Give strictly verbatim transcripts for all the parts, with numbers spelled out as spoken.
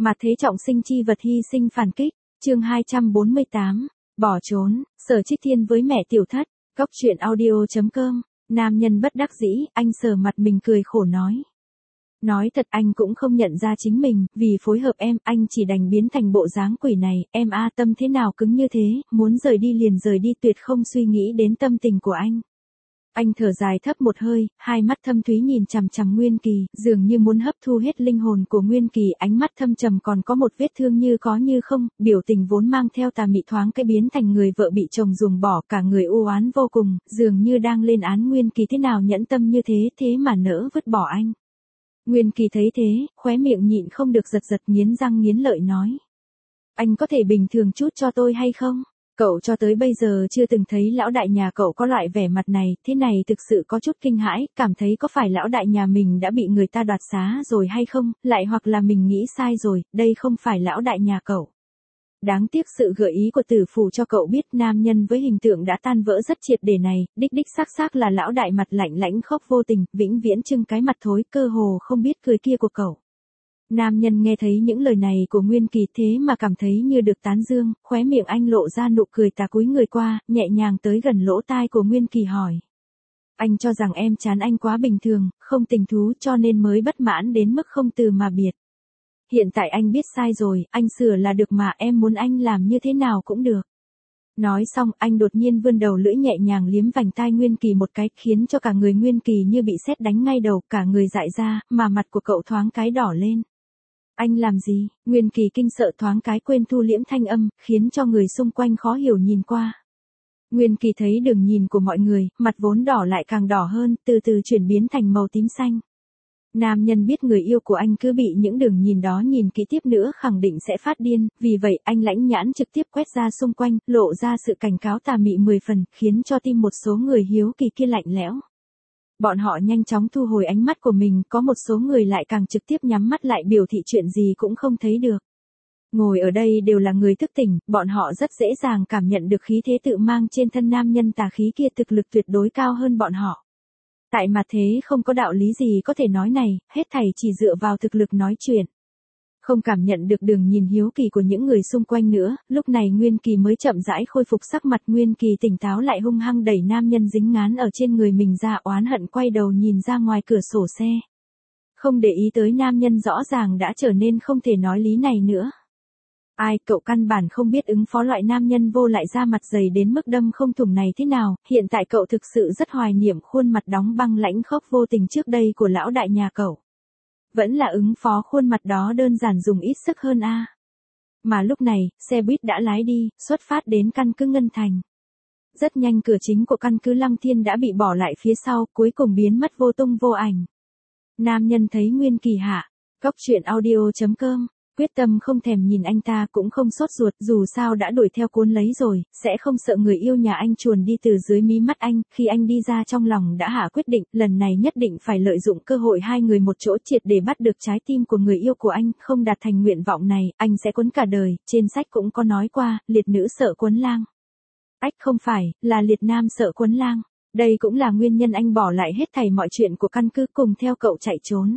Mà thế trọng sinh chi vật hy sinh phản kích, chương hai trăm bốn mươi tám, bỏ trốn, Sở Trích Thiên với mẹ tiểu thất, góc truyện audio.com, nam nhân bất đắc dĩ, anh sờ mặt mình cười khổ nói. Nói thật anh cũng không nhận ra chính mình, vì phối hợp em, anh chỉ đành biến thành bộ dáng quỷ này, em a tâm thế nào cứng như thế, muốn rời đi liền rời đi tuyệt không suy nghĩ đến tâm tình của anh. Anh thở dài thấp một hơi, hai mắt thâm thúy nhìn chằm chằm Nguyên Kỳ, dường như muốn hấp thu hết linh hồn của Nguyên Kỳ, ánh mắt thâm trầm còn có một vết thương như có như không, biểu tình vốn mang theo tà mị thoáng cái biến thành người vợ bị chồng ruồng bỏ, cả người u oán vô cùng, dường như đang lên án Nguyên Kỳ thế nào nhẫn tâm như thế, thế mà nỡ vứt bỏ anh. Nguyên Kỳ thấy thế, khóe miệng nhịn không được giật giật nghiến răng nghiến lợi nói. Anh có thể bình thường chút cho tôi hay không? Cậu cho tới bây giờ chưa từng thấy lão đại nhà cậu có loại vẻ mặt này, thế này thực sự có chút kinh hãi, cảm thấy có phải lão đại nhà mình đã bị người ta đoạt xá rồi hay không, lại hoặc là mình nghĩ sai rồi, đây không phải lão đại nhà cậu. Đáng tiếc sự gợi ý của tử phù cho cậu biết nam nhân với hình tượng đã tan vỡ rất triệt để này, đích đích xác xác là lão đại mặt lạnh lãnh khốc vô tình, vĩnh viễn trưng cái mặt thối cơ hồ không biết cười kia của cậu. Nam nhân nghe thấy những lời này của Nguyên Kỳ thế mà cảm thấy như được tán dương, khóe miệng anh lộ ra nụ cười tà cúi người qua, nhẹ nhàng tới gần lỗ tai của Nguyên Kỳ hỏi. Anh cho rằng em chán anh quá bình thường, không tình thú cho nên mới bất mãn đến mức không từ mà biệt. Hiện tại anh biết sai rồi, anh sửa là được mà, em muốn anh làm như thế nào cũng được. Nói xong, anh đột nhiên vươn đầu lưỡi nhẹ nhàng liếm vành tai Nguyên Kỳ một cái, khiến cho cả người Nguyên Kỳ như bị sét đánh ngay đầu, cả người dại ra, mà mặt của cậu thoáng cái đỏ lên. Anh làm gì? Nguyên Kỳ kinh sợ thoáng cái quên thu liễm thanh âm, khiến cho người xung quanh khó hiểu nhìn qua. Nguyên Kỳ thấy đường nhìn của mọi người, mặt vốn đỏ lại càng đỏ hơn, từ từ chuyển biến thành màu tím xanh. Nam nhân biết người yêu của anh cứ bị những đường nhìn đó nhìn kỹ tiếp nữa khẳng định sẽ phát điên, vì vậy anh lãnh nhãn trực tiếp quét ra xung quanh, lộ ra sự cảnh cáo tà mị mười phần, khiến cho tim một số người hiếu kỳ kia lạnh lẽo. Bọn họ nhanh chóng thu hồi ánh mắt của mình, có một số người lại càng trực tiếp nhắm mắt lại biểu thị chuyện gì cũng không thấy được. Ngồi ở đây đều là người thức tỉnh, bọn họ rất dễ dàng cảm nhận được khí thế tự mang trên thân nam nhân tà khí kia thực lực tuyệt đối cao hơn bọn họ. Tại mặt thế không có đạo lý gì có thể nói này, hết thảy chỉ dựa vào thực lực nói chuyện. Không cảm nhận được đường nhìn hiếu kỳ của những người xung quanh nữa, lúc này Nguyên Kỳ mới chậm rãi khôi phục sắc mặt. Nguyên Kỳ tỉnh táo lại hung hăng đẩy nam nhân dính ngán ở trên người mình ra, oán hận quay đầu nhìn ra ngoài cửa sổ xe. Không để ý tới nam nhân rõ ràng đã trở nên không thể nói lý này nữa. Ai, cậu căn bản không biết ứng phó loại nam nhân vô lại da mặt dày đến mức đâm không thủng này thế nào, hiện tại cậu thực sự rất hoài niệm khuôn mặt đóng băng lãnh khốc vô tình trước đây của lão đại nhà cậu. Vẫn là ứng phó khuôn mặt đó đơn giản dùng ít sức hơn a. À. Mà lúc này, xe buýt đã lái đi, xuất phát đến căn cứ Ngân Thành. Rất nhanh cửa chính của căn cứ Lăng Thiên đã bị bỏ lại phía sau, cuối cùng biến mất vô tung vô ảnh. Nam nhân thấy Nguyên Kỳ hạ, góc truyện audio.com, quyết tâm không thèm nhìn anh ta cũng không sốt ruột, dù sao đã đuổi theo cuốn lấy rồi, sẽ không sợ người yêu nhà anh chuồn đi từ dưới mí mắt anh, khi anh đi ra trong lòng đã hạ quyết định, lần này nhất định phải lợi dụng cơ hội hai người một chỗ triệt để bắt được trái tim của người yêu của anh, không đạt thành nguyện vọng này, anh sẽ quấn cả đời, trên sách cũng có nói qua, liệt nữ sợ quấn lang. Ách không phải, là liệt nam sợ quấn lang, đây cũng là nguyên nhân anh bỏ lại hết thảy mọi chuyện của căn cứ cùng theo cậu chạy trốn.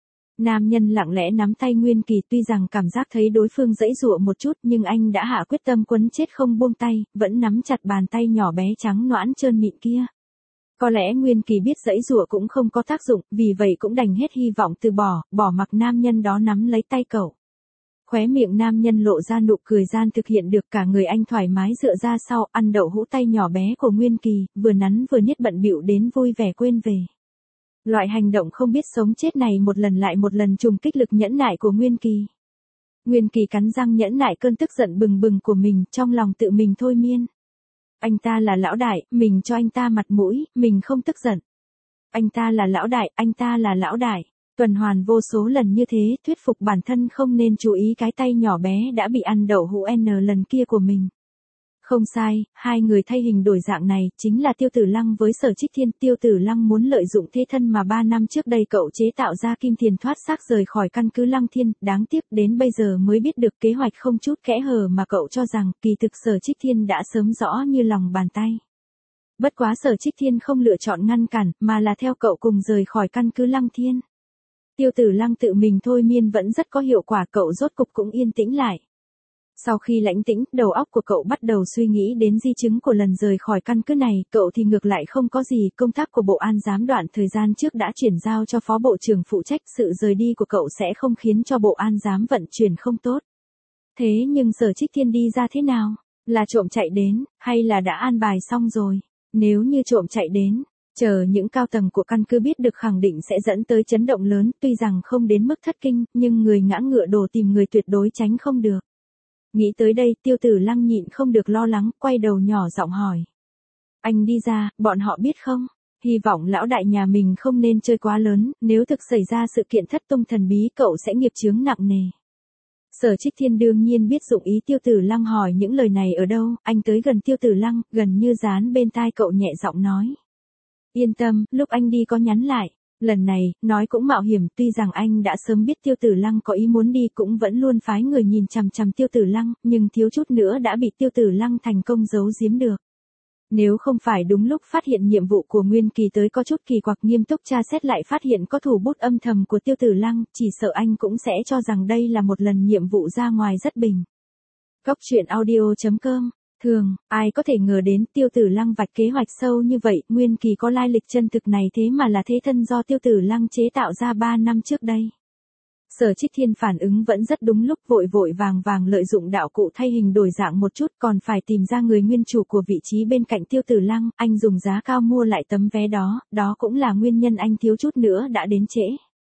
Nam nhân lặng lẽ nắm tay Nguyên Kỳ, tuy rằng cảm giác thấy đối phương giãy giụa một chút nhưng anh đã hạ quyết tâm quấn chết không buông tay, vẫn nắm chặt bàn tay nhỏ bé trắng nõn trơn mịn kia. Có lẽ Nguyên Kỳ biết giãy giụa cũng không có tác dụng, vì vậy cũng đành hết hy vọng từ bỏ, bỏ mặc nam nhân đó nắm lấy tay cậu. Khóe miệng nam nhân lộ ra nụ cười gian thực hiện được, cả người anh thoải mái dựa ra sau, ăn đậu hũ tay nhỏ bé của Nguyên Kỳ, vừa nắn vừa niết bận bịu đến vui vẻ quên về. Loại hành động không biết sống chết này một lần lại một lần trùng kích lực nhẫn nại của Nguyên Kỳ. Nguyên Kỳ cắn răng nhẫn nại cơn tức giận bừng bừng của mình, trong lòng tự mình thôi miên. Anh ta là lão đại, mình cho anh ta mặt mũi, mình không tức giận. Anh ta là lão đại, anh ta là lão đại. Tuần hoàn vô số lần như thế, thuyết phục bản thân không nên chú ý cái tay nhỏ bé đã bị ăn đậu hũ N lần kia của mình. Không sai, hai người thay hình đổi dạng này, chính là Tiêu Tử Lăng với Sở Trích Thiên. Tiêu Tử Lăng muốn lợi dụng thế thân mà ba năm trước đây cậu chế tạo ra Kim Thiền thoát xác rời khỏi căn cứ Lăng Thiên, đáng tiếc đến bây giờ mới biết được kế hoạch không chút kẽ hở mà cậu cho rằng, kỳ thực Sở Trích Thiên đã sớm rõ như lòng bàn tay. Bất quá Sở Trích Thiên không lựa chọn ngăn cản, mà là theo cậu cùng rời khỏi căn cứ Lăng Thiên. Tiêu Tử Lăng tự mình thôi miên vẫn rất có hiệu quả, cậu rốt cục cũng yên tĩnh lại. Sau khi lãnh tĩnh, đầu óc của cậu bắt đầu suy nghĩ đến di chứng của lần rời khỏi căn cứ này, cậu thì ngược lại không có gì, công tác của Bộ An giám đoạn thời gian trước đã chuyển giao cho Phó Bộ trưởng phụ trách, sự rời đi của cậu sẽ không khiến cho Bộ An giám vận chuyển không tốt. Thế nhưng Sở Trích Thiên đi ra thế nào? Là trộm chạy đến, hay là đã an bài xong rồi? Nếu như trộm chạy đến, chờ những cao tầng của căn cứ biết được khẳng định sẽ dẫn tới chấn động lớn, tuy rằng không đến mức thất kinh, nhưng người ngã ngựa đổ tìm người tuyệt đối tránh không được. Nghĩ tới đây, Tiêu Tử Lăng nhịn không được lo lắng, quay đầu nhỏ giọng hỏi. Anh đi ra, bọn họ biết không? Hy vọng lão đại nhà mình không nên chơi quá lớn, nếu thực xảy ra sự kiện thất tung thần bí cậu sẽ nghiệp chướng nặng nề. Sở Trích Thiên đương nhiên biết dụng ý Tiêu Tử Lăng hỏi những lời này ở đâu, anh tới gần Tiêu Tử Lăng, gần như dán bên tai cậu nhẹ giọng nói. Yên tâm, lúc anh đi có nhắn lại. Lần này, nói cũng mạo hiểm, tuy rằng anh đã sớm biết Tiêu Tử Lăng có ý muốn đi cũng vẫn luôn phái người nhìn chằm chằm Tiêu Tử Lăng, nhưng thiếu chút nữa đã bị Tiêu Tử Lăng thành công giấu giếm được. Nếu không phải đúng lúc phát hiện nhiệm vụ của Nguyên Kỳ tới có chút kỳ quặc, nghiêm túc tra xét lại phát hiện có thủ bút âm thầm của Tiêu Tử Lăng, chỉ sợ anh cũng sẽ cho rằng đây là một lần nhiệm vụ ra ngoài rất bình. Góc truyện audio chấm com. Thường, ai có thể ngờ đến Tiêu Tử Lăng vạch kế hoạch sâu như vậy, Nguyên Kỳ có lai lịch chân thực này thế mà là thế thân do Tiêu Tử Lăng chế tạo ra ba năm trước đây. Sở Trích Thiên phản ứng vẫn rất đúng lúc, vội vội vàng vàng lợi dụng đạo cụ thay hình đổi dạng một chút, còn phải tìm ra người nguyên chủ của vị trí bên cạnh Tiêu Tử Lăng, anh dùng giá cao mua lại tấm vé đó, đó cũng là nguyên nhân anh thiếu chút nữa đã đến trễ.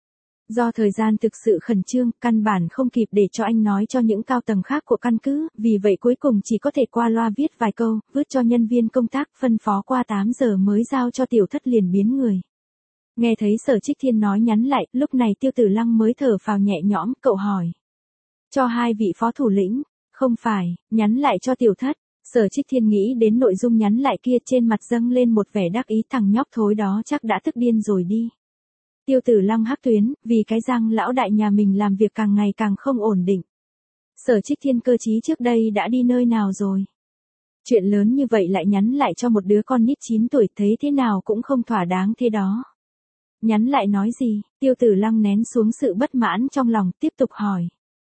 Do thời gian thực sự khẩn trương, căn bản không kịp để cho anh nói cho những cao tầng khác của căn cứ, vì vậy cuối cùng chỉ có thể qua loa viết vài câu, vứt cho nhân viên công tác, phân phó qua tám giờ mới giao cho Tiểu Thất liền biến người. Nghe thấy Sở Trích Thiên nói nhắn lại, lúc này Tiêu Tử Lăng mới thở phào nhẹ nhõm, cậu hỏi. Cho hai vị phó thủ lĩnh, không phải, nhắn lại cho Tiểu Thất. Sở Trích Thiên nghĩ đến nội dung nhắn lại kia, trên mặt dâng lên một vẻ đắc ý, thằng nhóc thối đó chắc đã tức điên rồi đi. Tiêu Tử Lăng hắc tuyến, vì cái răng lão đại nhà mình làm việc càng ngày càng không ổn định. Sở Trích Thiên cơ trí trước đây đã đi nơi nào rồi? Chuyện lớn như vậy lại nhắn lại cho một đứa con nít chín tuổi, thấy thế nào cũng không thỏa đáng thế đó. Nhắn lại nói gì? Tiêu Tử Lăng nén xuống sự bất mãn trong lòng, tiếp tục hỏi.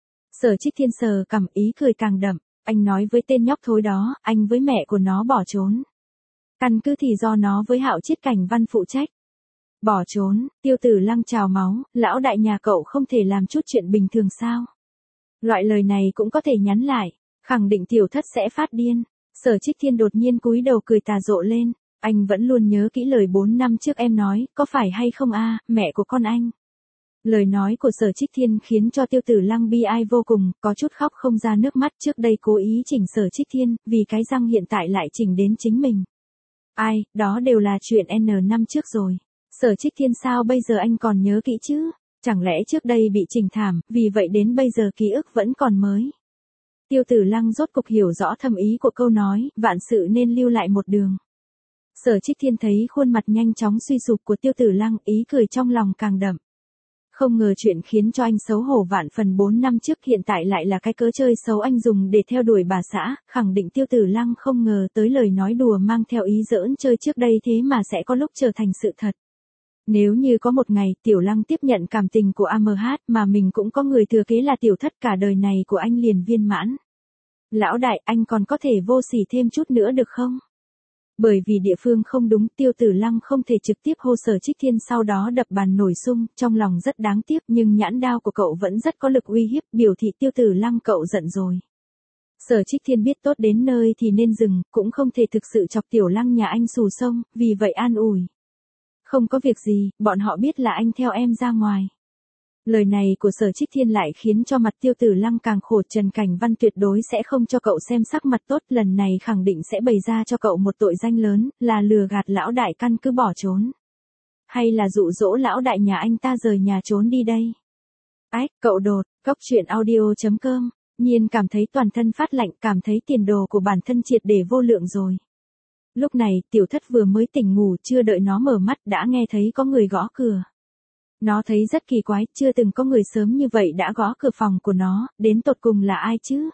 Sở Trích Thiên sờ cằm, ý cười càng đậm, anh nói với tên nhóc thối đó, anh với mẹ của nó bỏ trốn. Căn cứ thì do nó với Hạo Chiết Cảnh Văn phụ trách. Bỏ trốn, Tiêu Tử Lăng trào máu, lão đại nhà cậu không thể làm chút chuyện bình thường sao? Loại lời này cũng có thể nhắn lại, khẳng định Tiểu Thất sẽ phát điên. Sở Trích Thiên đột nhiên cúi đầu cười tà rộ lên, anh vẫn luôn nhớ kỹ lời bốn năm trước em nói, có phải hay không a, mẹ của con anh. Lời nói của Sở Trích Thiên khiến cho Tiêu Tử Lăng bi ai vô cùng, có chút khóc không ra nước mắt, trước đây cố ý chỉnh Sở Trích Thiên, vì cái răng hiện tại lại chỉnh đến chính mình. Ai, đó đều là chuyện N năm trước rồi. Sở Trích Thiên sao bây giờ anh còn nhớ kỹ chứ? Chẳng lẽ trước đây bị chỉnh thảm, vì vậy đến bây giờ ký ức vẫn còn mới. Tiêu Tử Lăng rốt cục hiểu rõ thâm ý của câu nói, vạn sự nên lưu lại một đường. Sở Trích Thiên thấy khuôn mặt nhanh chóng suy sụp của Tiêu Tử Lăng, ý cười trong lòng càng đậm. Không ngờ chuyện khiến cho anh xấu hổ vạn phần bốn năm trước hiện tại lại là cái cớ chơi xấu anh dùng để theo đuổi bà xã, khẳng định Tiêu Tử Lăng không ngờ tới lời nói đùa mang theo ý giỡn chơi trước đây thế mà sẽ có lúc trở thành sự thật. Nếu như có một ngày Tiểu Lăng tiếp nhận cảm tình của a em hát mà mình cũng có người thừa kế là Tiểu Thất, cả đời này của anh liền viên mãn. Lão đại, anh còn có thể vô sỉ thêm chút nữa được không? Bởi vì địa phương không đúng, Tiêu Tử Lăng không thể trực tiếp hô Sở Trích Thiên, sau đó đập bàn nổi sung, trong lòng rất đáng tiếc nhưng nhãn đao của cậu vẫn rất có lực uy hiếp, biểu thị Tiêu Tử Lăng cậu giận rồi. Sở Trích Thiên biết tốt đến nơi thì nên dừng, cũng không thể thực sự chọc Tiểu Lăng nhà anh xù sông, vì vậy an ủi. Không có việc gì, bọn họ biết là anh theo em ra ngoài. Lời này của Sở Trích Thiên lại khiến cho mặt Tiêu Tử Lăng càng khổ, Trần Cảnh Văn tuyệt đối sẽ không cho cậu xem sắc mặt tốt, lần này khẳng định sẽ bày ra cho cậu một tội danh lớn, là lừa gạt lão đại căn cứ bỏ trốn. Hay là dụ dỗ lão đại nhà anh ta rời nhà trốn đi đây. Ách, cậu đột, góc truyện audio chấm com, Nhiên cảm thấy toàn thân phát lạnh, cảm thấy tiền đồ của bản thân triệt để vô lượng rồi. Lúc này, Tiểu Thất vừa mới tỉnh ngủ, chưa đợi nó mở mắt đã nghe thấy có người gõ cửa. Nó thấy rất kỳ quái, chưa từng có người sớm như vậy đã gõ cửa phòng của nó, đến tột cùng là ai chứ?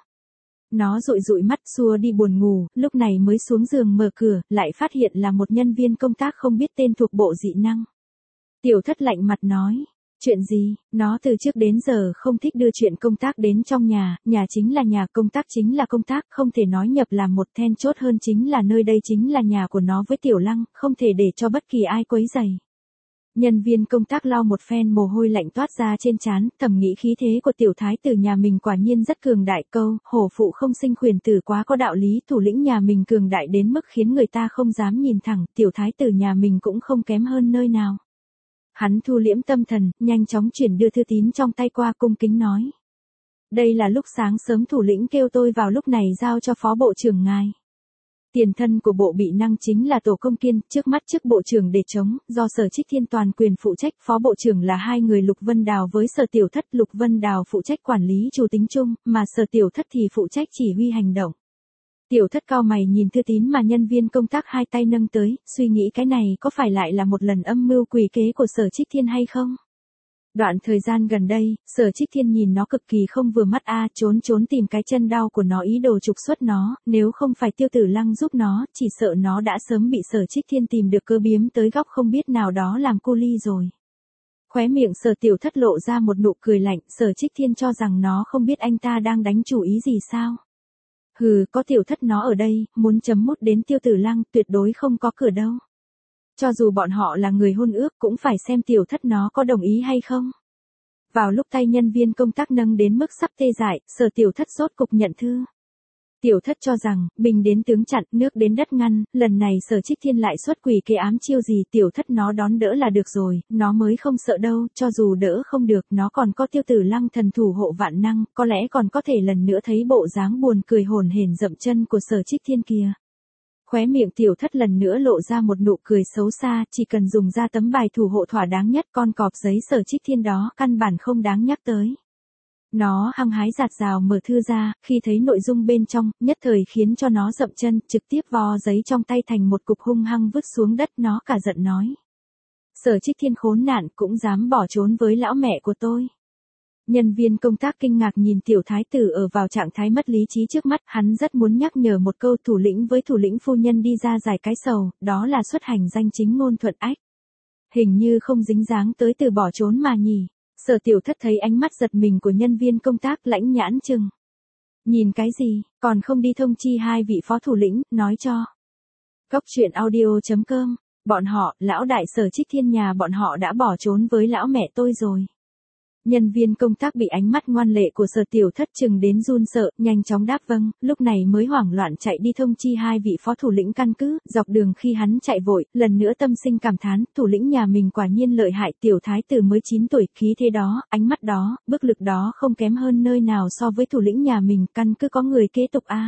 Nó dụi dụi mắt xua đi buồn ngủ, lúc này mới xuống giường mở cửa, lại phát hiện là một nhân viên công tác không biết tên thuộc bộ dị năng. Tiểu Thất lạnh mặt nói, Chuyện gì? Nó từ trước đến giờ không thích đưa chuyện công tác đến trong nhà, nhà chính là nhà, công tác chính là công tác, không thể nói nhập làm một, then chốt hơn chính là nơi đây chính là nhà của nó với Tiểu Lăng, không thể để cho bất kỳ ai quấy rầy. Nhân viên công tác lau một phen mồ hôi lạnh toát ra trên trán, thầm nghĩ khí thế của tiểu thái tử nhà mình quả nhiên rất cường đại, câu, hổ phụ không sinh khuyển tử quá có đạo lý, thủ lĩnh nhà mình cường đại đến mức khiến người ta không dám nhìn thẳng, tiểu thái tử nhà mình cũng không kém hơn nơi nào. Hắn thu liễm tâm thần, nhanh chóng chuyển đưa thư tín trong tay qua, cung kính nói. Đây là lúc sáng sớm thủ lĩnh kêu tôi vào lúc này giao cho phó bộ trưởng ngài. Tiền thân của bộ bị năng chính là Tổ Công Kiên, trước mắt chức bộ trưởng để chống, do Sở Trích Thiên toàn quyền phụ trách, phó bộ trưởng là hai người Lục Vân Đào với Sở Tiểu Thất, Lục Vân Đào phụ trách quản lý chủ tính chung, mà Sở Tiểu Thất thì phụ trách chỉ huy hành động. Tiểu Thất cao mày nhìn thư tín mà nhân viên công tác hai tay nâng tới, suy nghĩ cái này có phải lại là một lần âm mưu quỷ kế của Sở Trích Thiên hay không? Đoạn thời gian gần đây, Sở Trích Thiên nhìn nó cực kỳ không vừa mắt a, trốn trốn tìm cái chân đau của nó ý đồ trục xuất nó, nếu không phải Tiêu Tử Lăng giúp nó, chỉ sợ nó đã sớm bị Sở Trích Thiên tìm được cơ biếm tới góc không biết nào đó làm cô ly rồi. Khóe miệng Sở Tiểu Thất lộ ra một nụ cười lạnh, Sở Trích Thiên cho rằng nó không biết anh ta đang đánh chủ ý gì sao? Hừ, có Tiểu Thất nó ở đây, muốn chấm mút đến Tiêu Tử Lăng, tuyệt đối không có cửa đâu. Cho dù bọn họ là người hôn ước cũng phải xem Tiểu Thất nó có đồng ý hay không. Vào lúc tay nhân viên công tác nâng đến mức sắp tê dại, Sở Tiểu Thất rốt cục nhận thư. Tiểu Thất cho rằng, bình đến tướng chặn, nước đến đất ngăn, lần này Sở Trích Thiên lại xuất quỷ kế ám chiêu gì, Tiểu Thất nó đón đỡ là được rồi, nó mới không sợ đâu, cho dù đỡ không được, nó còn có Tiêu Tử Lăng thần thủ hộ vạn năng, có lẽ còn có thể lần nữa thấy bộ dáng buồn cười hồn hển dậm chân của Sở Trích Thiên kia. Khóe miệng Tiểu Thất lần nữa lộ ra một nụ cười xấu xa, chỉ cần dùng ra tấm bài thủ hộ thỏa đáng nhất, con cọp giấy Sở Trích Thiên đó căn bản không đáng nhắc tới. Nó hăng hái giạt rào mở thư ra, khi thấy nội dung bên trong, nhất thời khiến cho nó dậm chân, trực tiếp vo giấy trong tay thành một cục hung hăng vứt xuống đất, nó cả giận nói. Sở Trích Thiên khốn nạn cũng dám bỏ trốn với lão mẹ của tôi. Nhân viên công tác kinh ngạc nhìn tiểu thái tử ở vào trạng thái mất lý trí trước mắt, hắn rất muốn nhắc nhở một câu thủ lĩnh với thủ lĩnh phu nhân đi ra giải cái sầu, đó là xuất hành danh chính ngôn thuận ách. Hình như không dính dáng tới từ bỏ trốn mà nhỉ. Sở Tiểu Thất thấy ánh mắt giật mình của nhân viên công tác lãnh nhãn chừng. Nhìn cái gì, còn không đi thông chi hai vị phó thủ lĩnh, nói cho. Cốc truyện audio chấm com, bọn họ, lão đại Sở Trích Thiên nhà bọn họ đã bỏ trốn với lão mẹ tôi rồi. Nhân viên công tác bị ánh mắt ngoan lệ của Sở Tiểu Thất chừng đến run sợ, nhanh chóng đáp vâng, lúc này mới hoảng loạn chạy đi thông chi hai vị phó thủ lĩnh căn cứ, dọc đường khi hắn chạy vội, lần nữa tâm sinh cảm thán, thủ lĩnh nhà mình quả nhiên lợi hại, tiểu thái tử mới chín tuổi, khí thế đó, ánh mắt đó, bức lực đó không kém hơn nơi nào so với thủ lĩnh nhà mình, căn cứ có người kế tục a.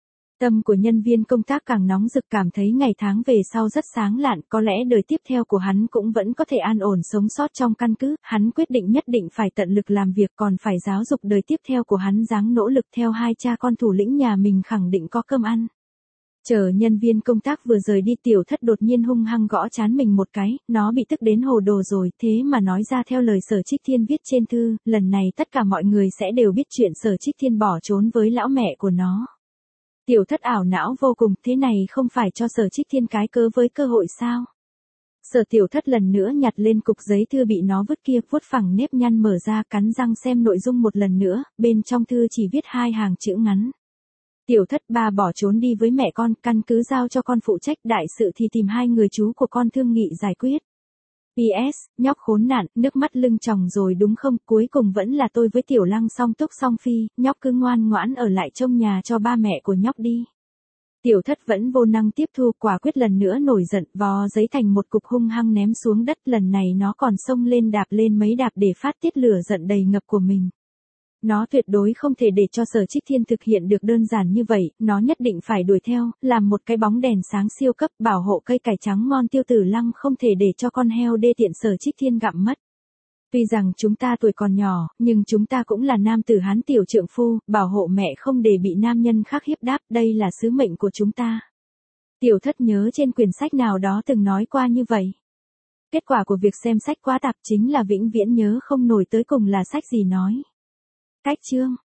Tâm của nhân viên công tác càng nóng rực, cảm thấy ngày tháng về sau rất sáng lạn, có lẽ đời tiếp theo của hắn cũng vẫn có thể an ổn sống sót trong căn cứ, hắn quyết định nhất định phải tận lực làm việc, còn phải giáo dục đời tiếp theo của hắn ráng nỗ lực theo hai cha con thủ lĩnh nhà mình khẳng định có cơm ăn. Chờ nhân viên công tác vừa rời đi, Tiểu Thất đột nhiên hung hăng gõ trán mình một cái, nó bị tức đến hồ đồ rồi, thế mà nói ra theo lời Sở Trích Thiên viết trên thư, lần này tất cả mọi người sẽ đều biết chuyện Sở Trích Thiên bỏ trốn với lão mẹ của nó. Tiểu Thất ảo não vô cùng, thế này không phải cho Sở Trích Thiên cái cớ với cơ hội sao? Sở Tiểu Thất lần nữa nhặt lên cục giấy thư bị nó vứt kia, vuốt phẳng nếp nhăn mở ra, cắn răng xem nội dung một lần nữa, bên trong thư chỉ viết hai hàng chữ ngắn. Tiểu Thất, ba bỏ trốn đi với mẹ con, căn cứ giao cho con phụ trách, đại sự thì tìm hai người chú của con thương nghị giải quyết. pê ét, nhóc khốn nạn, nước mắt lưng tròng rồi đúng không, cuối cùng vẫn là tôi với Tiểu Lăng song túc song phi, nhóc cứ ngoan ngoãn ở lại trông nhà cho ba mẹ của nhóc đi. Tiểu Thất vẫn vô năng tiếp thu, quả quyết lần nữa nổi giận, vò giấy thành một cục hung hăng ném xuống đất, lần này nó còn xông lên đạp lên mấy đạp để phát tiết lửa giận đầy ngập của mình. Nó tuyệt đối không thể để cho Sở Trích Thiên thực hiện được đơn giản như vậy, nó nhất định phải đuổi theo, làm một cái bóng đèn sáng siêu cấp, bảo hộ cây cải trắng ngon Tiêu Tử Lăng không thể để cho con heo đê tiện Sở Trích Thiên gặm mất. Tuy rằng chúng ta tuổi còn nhỏ, nhưng chúng ta cũng là nam tử hán tiểu trượng phu, bảo hộ mẹ không để bị nam nhân khác hiếp đáp, đây là sứ mệnh của chúng ta. Tiểu Thất nhớ trên quyển sách nào đó từng nói qua như vậy. Kết quả của việc xem sách quá tạp chính là vĩnh viễn nhớ không nổi tới cùng là sách gì nói. Cách chương